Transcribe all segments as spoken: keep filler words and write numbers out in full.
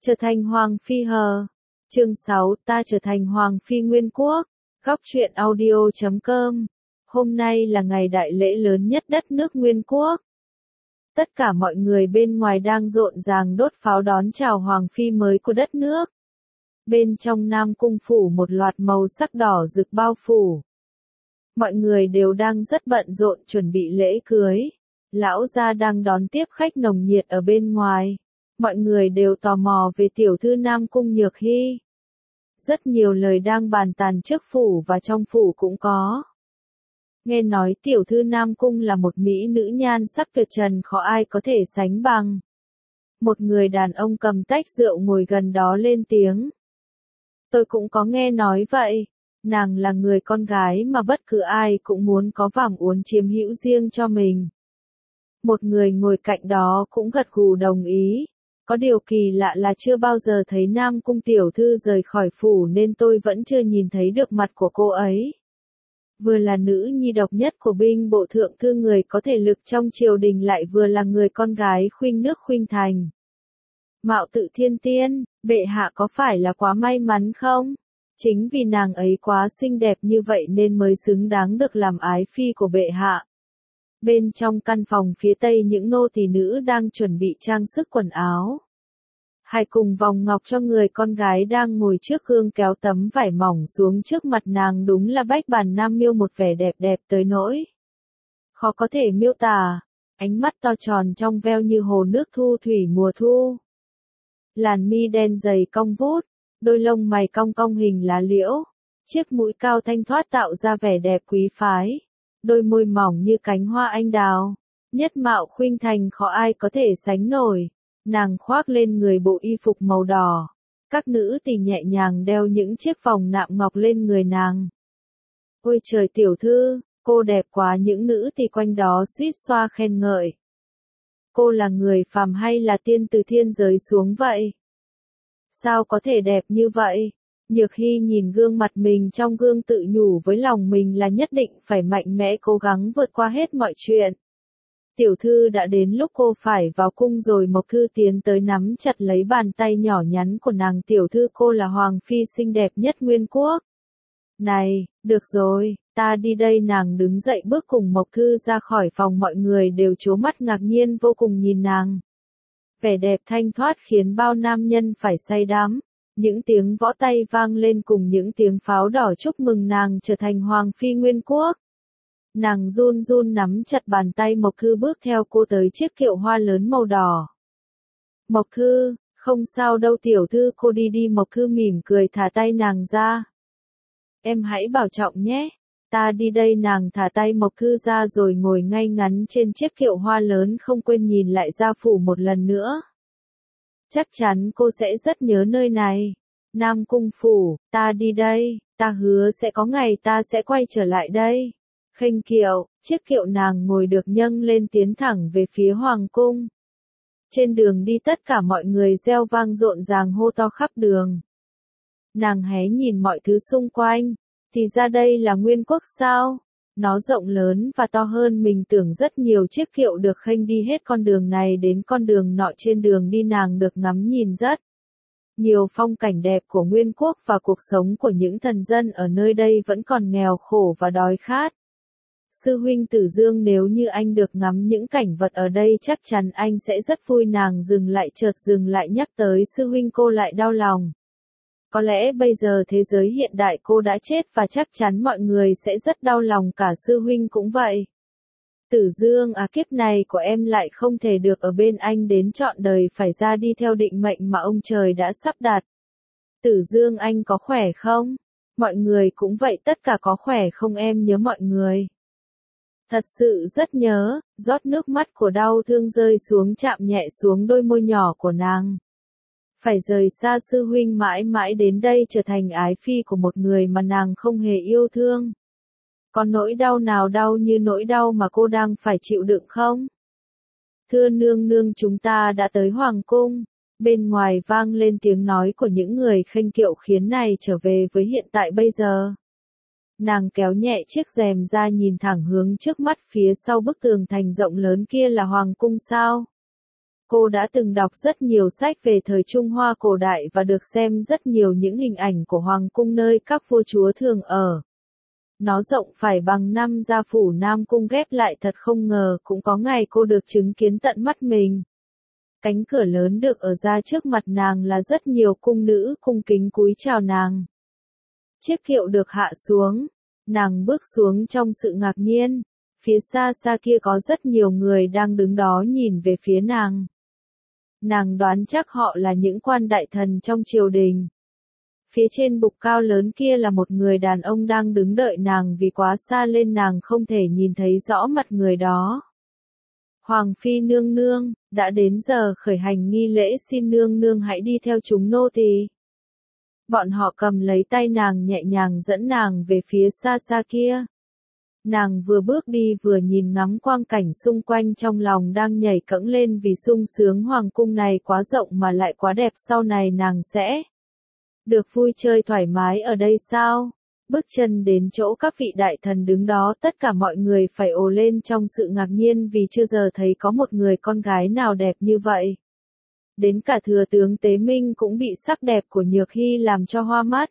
Trở thành Hoàng Phi hờ. Chương sáu, ta trở thành Hoàng Phi Nguyên Quốc. Góc truyện audio chấm com. Hôm nay là ngày đại lễ lớn nhất đất nước Nguyên Quốc. Tất cả mọi người bên ngoài đang rộn ràng đốt pháo đón chào Hoàng Phi mới của đất nước. Bên trong Nam Cung phủ một loạt màu sắc đỏ rực bao phủ. Mọi người đều đang rất bận rộn chuẩn bị lễ cưới. Lão gia đang đón tiếp khách nồng nhiệt ở bên ngoài. Mọi người đều tò mò về tiểu thư Nam Cung Nhược Hy. Rất nhiều lời đang bàn tàn trước phủ và trong phủ cũng có. Nghe nói tiểu thư Nam Cung là một mỹ nữ nhan sắc tuyệt trần khó ai có thể sánh bằng. Một người đàn ông cầm tách rượu ngồi gần đó lên tiếng. Tôi cũng có nghe nói vậy. Nàng là người con gái mà bất cứ ai cũng muốn có vàm uốn chiếm hữu riêng cho mình. Một người ngồi cạnh đó cũng gật gù đồng ý. Có điều kỳ lạ là chưa bao giờ thấy Nam Cung tiểu thư rời khỏi phủ nên tôi vẫn chưa nhìn thấy được mặt của cô ấy. Vừa là nữ nhi độc nhất của binh bộ thượng thư người có thể lực trong triều đình lại vừa là người con gái khuynh nước khuynh thành. Mạo tự thiên tiên, bệ hạ có phải là quá may mắn không? Chính vì nàng ấy quá xinh đẹp như vậy nên mới xứng đáng được làm ái phi của bệ hạ. Bên trong căn phòng phía tây những nô tỳ nữ đang chuẩn bị trang sức quần áo. Hai cùng vòng ngọc cho người con gái đang ngồi trước gương kéo tấm vải mỏng xuống trước mặt nàng đúng là bách bàn nam miêu một vẻ đẹp đẹp tới nỗi. Khó có thể miêu tả, ánh mắt to tròn trong veo như hồ nước thu thủy mùa thu. Làn mi đen dày cong vút, đôi lông mày cong cong hình lá liễu, chiếc mũi cao thanh thoát tạo ra vẻ đẹp quý phái. Đôi môi mỏng như cánh hoa anh đào, nhất mạo khuynh thành khó ai có thể sánh nổi. Nàng khoác lên người bộ y phục màu đỏ. Các nữ tỳ nhẹ nhàng đeo những chiếc vòng nạm ngọc lên người nàng. Ôi trời tiểu thư, cô đẹp quá, những nữ tỳ quanh đó suýt xoa khen ngợi. Cô là người phàm hay là tiên từ thiên giới xuống vậy? Sao có thể đẹp như vậy? Nhược Hy nhìn gương mặt mình trong gương tự nhủ với lòng mình là nhất định phải mạnh mẽ cố gắng vượt qua hết mọi chuyện. Tiểu thư đã đến lúc cô phải vào cung rồi. Mộc Thư tiến tới nắm chặt lấy bàn tay nhỏ nhắn của nàng. Tiểu thư, cô là Hoàng Phi xinh đẹp nhất Nguyên Quốc. Này, được rồi, ta đi đây. Nàng đứng dậy bước cùng Mộc Thư ra khỏi phòng, mọi người đều trố mắt ngạc nhiên vô cùng nhìn nàng. Vẻ đẹp thanh thoát khiến bao nam nhân phải say đắm. Những tiếng võ tay vang lên cùng những tiếng pháo đỏ chúc mừng nàng trở thành Hoàng Phi Nguyên Quốc. Nàng run run nắm chặt bàn tay Mộc Thư bước theo cô tới chiếc kiệu hoa lớn màu đỏ. Mộc Thư, không sao đâu tiểu thư, cô đi đi. Mộc Thư mỉm cười thả tay nàng ra. Em hãy bảo trọng nhé, ta đi đây. Nàng thả tay Mộc Thư ra rồi ngồi ngay ngắn trên chiếc kiệu hoa lớn, không quên nhìn lại gia phủ một lần nữa. Chắc chắn cô sẽ rất nhớ nơi này. Nam Cung phủ, ta đi đây, ta hứa sẽ có ngày ta sẽ quay trở lại đây. Khênh kiệu, chiếc kiệu nàng ngồi được nhâng lên tiến thẳng về phía Hoàng cung. Trên đường đi tất cả mọi người reo vang rộn ràng hô to khắp đường. Nàng hé nhìn mọi thứ xung quanh, thì ra đây là Nguyên Quốc sao? Nó rộng lớn và to hơn mình tưởng rất nhiều. Chiếc kiệu được khênh đi hết con đường này đến con đường nọ. Trên đường đi nàng được ngắm nhìn rất nhiều phong cảnh đẹp của Nguyên Quốc và cuộc sống của những thần dân ở nơi đây vẫn còn nghèo khổ và đói khát. Sư huynh Tử Dương, nếu như anh được ngắm những cảnh vật ở đây chắc chắn anh sẽ rất vui. Nàng dừng lại, chợt dừng lại nhắc tới sư huynh, cô lại đau lòng. Có lẽ bây giờ thế giới hiện đại cô đã chết và chắc chắn mọi người sẽ rất đau lòng, cả sư huynh cũng vậy. Tử Dương à, kiếp này của em lại không thể được ở bên anh đến trọn đời, phải ra đi theo định mệnh mà ông trời đã sắp đặt. Tử Dương, anh có khỏe không? Mọi người cũng vậy, tất cả có khỏe không? Em nhớ mọi người. Thật sự rất nhớ. Giọt nước mắt của đau thương rơi xuống, chạm nhẹ xuống đôi môi nhỏ của nàng. Phải rời xa sư huynh mãi mãi đến đây trở thành ái phi của một người mà nàng không hề yêu thương. Có nỗi đau nào đau như nỗi đau mà cô đang phải chịu đựng không? Thưa nương nương, chúng ta đã tới Hoàng cung. Bên ngoài vang lên tiếng nói của những người khênh kiệu khiến này trở về với hiện tại bây giờ. Nàng kéo nhẹ chiếc rèm ra, nhìn thẳng hướng trước mắt. Phía sau bức tường thành rộng lớn kia là Hoàng cung sao? Cô đã từng đọc rất nhiều sách về thời Trung Hoa cổ đại và được xem rất nhiều những hình ảnh của hoàng cung nơi các vua chúa thường ở. Nó rộng phải bằng năm gia phủ Nam Cung ghép lại, thật không ngờ cũng có ngày cô được chứng kiến tận mắt mình. Cánh cửa lớn được ở ra trước mặt nàng là rất nhiều cung nữ cung kính cúi chào nàng. Chiếc kiệu được hạ xuống, nàng bước xuống trong sự ngạc nhiên, phía xa xa kia có rất nhiều người đang đứng đó nhìn về phía nàng. Nàng đoán chắc họ là những quan đại thần trong triều đình. Phía trên bục cao lớn kia là một người đàn ông đang đứng đợi nàng vì quá xa lên nàng không thể nhìn thấy rõ mặt người đó. Hoàng phi nương nương, đã đến giờ khởi hành nghi lễ, xin nương nương hãy đi theo chúng nô tỳ. Bọn họ cầm lấy tay nàng nhẹ nhàng dẫn nàng về phía xa xa kia. Nàng vừa bước đi vừa nhìn ngắm quang cảnh xung quanh, trong lòng đang nhảy cẫng lên vì sung sướng. Hoàng cung này quá rộng mà lại quá đẹp, sau này nàng sẽ được vui chơi thoải mái ở đây sao? Bước chân đến chỗ các vị đại thần đứng đó, tất cả mọi người phải ồ lên trong sự ngạc nhiên vì chưa giờ thấy có một người con gái nào đẹp như vậy. Đến cả thừa tướng Tế Minh cũng bị sắc đẹp của Nhược Hy làm cho hoa mắt.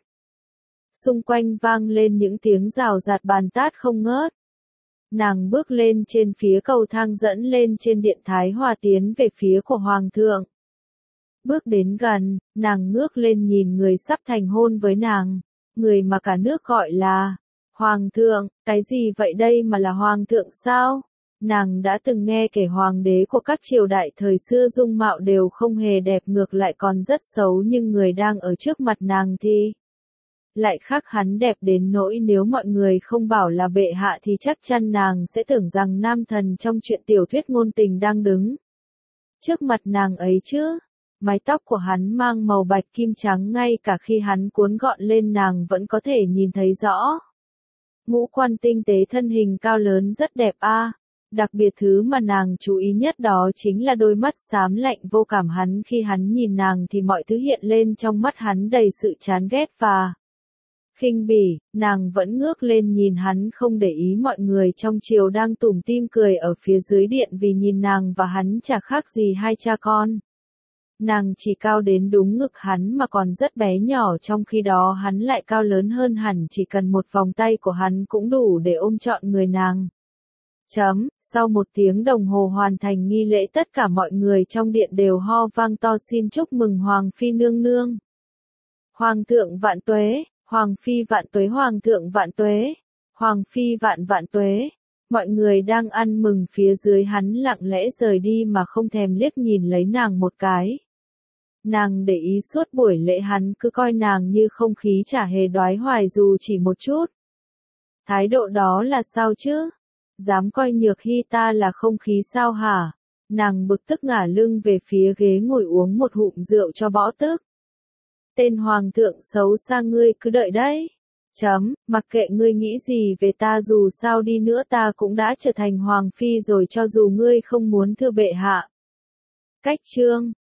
Xung quanh vang lên những tiếng rào rạt bàn tát không ngớt. Nàng bước lên trên phía cầu thang dẫn lên trên điện Thái Hòa tiến về phía của Hoàng thượng. Bước đến gần, nàng ngước lên nhìn người sắp thành hôn với nàng, người mà cả nước gọi là Hoàng thượng. Cái gì vậy, đây mà là Hoàng thượng sao? Nàng đã từng nghe kể hoàng đế của các triều đại thời xưa dung mạo đều không hề đẹp, ngược lại còn rất xấu, nhưng người đang ở trước mặt nàng thì lại khác hắn, đẹp đến nỗi nếu mọi người không bảo là bệ hạ thì chắc chắn nàng sẽ tưởng rằng nam thần trong truyện tiểu thuyết ngôn tình đang đứng trước mặt nàng ấy chứ. Mái tóc của hắn mang màu bạch kim trắng, ngay cả khi hắn cuốn gọn lên nàng vẫn có thể nhìn thấy rõ. Ngũ quan tinh tế, thân hình cao lớn rất đẹp a. À. Đặc biệt thứ mà nàng chú ý nhất đó chính là đôi mắt xám lạnh vô cảm hắn, khi hắn nhìn nàng thì mọi thứ hiện lên trong mắt hắn đầy sự chán ghét và khinh bỉ. Nàng vẫn ngước lên nhìn hắn không để ý mọi người trong triều đang tủm tỉm cười ở phía dưới điện vì nhìn nàng và hắn chả khác gì hai cha con. Nàng chỉ cao đến đúng ngực hắn mà còn rất bé nhỏ, trong khi đó hắn lại cao lớn hơn hẳn, chỉ cần một vòng tay của hắn cũng đủ để ôm trọn người nàng. Chấm, sau một tiếng đồng hồ hoàn thành nghi lễ, tất cả mọi người trong điện đều ho vang to xin chúc mừng Hoàng phi nương nương. Hoàng thượng vạn tuế, Hoàng phi vạn tuế, Hoàng thượng vạn tuế, Hoàng phi vạn vạn tuế. Mọi người đang ăn mừng phía dưới hắn lặng lẽ rời đi mà không thèm liếc nhìn lấy nàng một cái. Nàng để ý suốt buổi lễ hắn cứ coi nàng như không khí, chả hề đoái hoài dù chỉ một chút. Thái độ đó là sao chứ? Dám coi Nhược Hy ta là không khí sao hả? Nàng bực tức ngả lưng về phía ghế ngồi uống một hụm rượu cho bỏ tức. Tên hoàng thượng xấu xa, ngươi cứ đợi đấy. Chấm, mặc kệ ngươi nghĩ gì về ta, dù sao đi nữa ta cũng đã trở thành hoàng phi rồi, cho dù ngươi không muốn, thưa bệ hạ. Cách chương